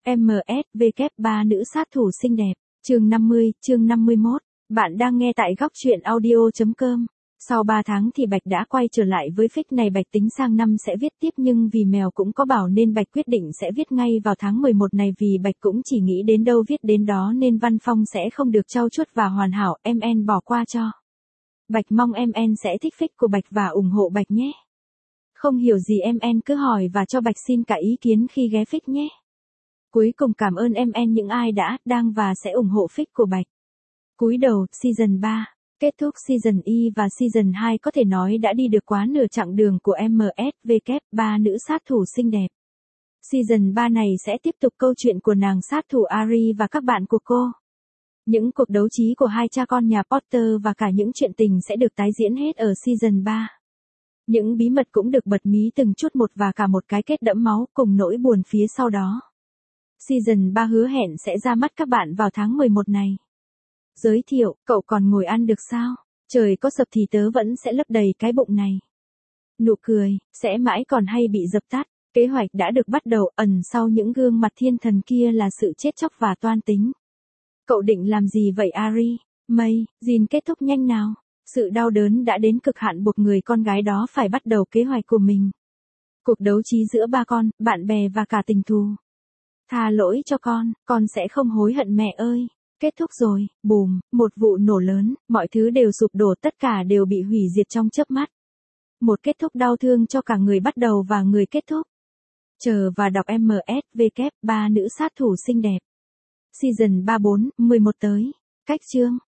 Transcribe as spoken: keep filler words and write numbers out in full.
em ét vê kép ba nữ sát thủ xinh đẹp, chương năm mươi, chương năm mươi mốt. Bạn đang nghe tại góc truyện audio chấm com. Sau ba tháng thì Bạch đã quay trở lại với fic này. Bạch tính sang năm sẽ viết tiếp nhưng vì mèo cũng có bảo nên Bạch quyết định sẽ viết ngay vào tháng mười một này, vì Bạch cũng chỉ nghĩ đến đâu viết đến đó nên văn phong sẽ không được trau chuốt và hoàn hảo, em en bỏ qua cho. Bạch mong em en sẽ thích fic của Bạch và ủng hộ Bạch nhé. Không hiểu gì em en cứ hỏi và cho Bạch xin cả ý kiến khi ghé fic nhé. Cuối cùng cảm ơn em en những ai đã, đang và sẽ ủng hộ fic của Bạch. Cúi đầu, Season ba. Kết thúc Season Y và Season hai có thể nói đã đi được quá nửa chặng đường của em ét vê kép ba nữ sát thủ xinh đẹp. Season ba này sẽ tiếp tục câu chuyện của nàng sát thủ Ari và các bạn của cô. Những cuộc đấu trí của hai cha con nhà Potter và cả những chuyện tình sẽ được tái diễn hết ở Season ba. Những bí mật cũng được bật mí từng chút một và cả một cái kết đẫm máu cùng nỗi buồn phía sau đó. Season ba hứa hẹn sẽ ra mắt các bạn vào tháng mười một này. Giới thiệu, cậu còn ngồi ăn được sao? Trời có sập thì tớ vẫn sẽ lấp đầy cái bụng này. Nụ cười, sẽ mãi còn hay bị dập tắt. Kế hoạch đã được bắt đầu, ẩn sau những gương mặt thiên thần kia là sự chết chóc và toan tính. Cậu định làm gì vậy Ari? Mây, Jin kết thúc nhanh nào. Sự đau đớn đã đến cực hạn buộc người con gái đó phải bắt đầu kế hoạch của mình. Cuộc đấu trí giữa ba con, bạn bè và cả tình thù. Tha lỗi cho con, con sẽ không hối hận mẹ ơi. Kết thúc rồi, bùm, một vụ nổ lớn, mọi thứ đều sụp đổ, tất cả đều bị hủy diệt trong chớp mắt. Một kết thúc đau thương cho cả người bắt đầu và người kết thúc. Chờ và đọc em ét vê kép ba nữ sát thủ xinh đẹp. Season ba bốn, mười một tới. Cách chương.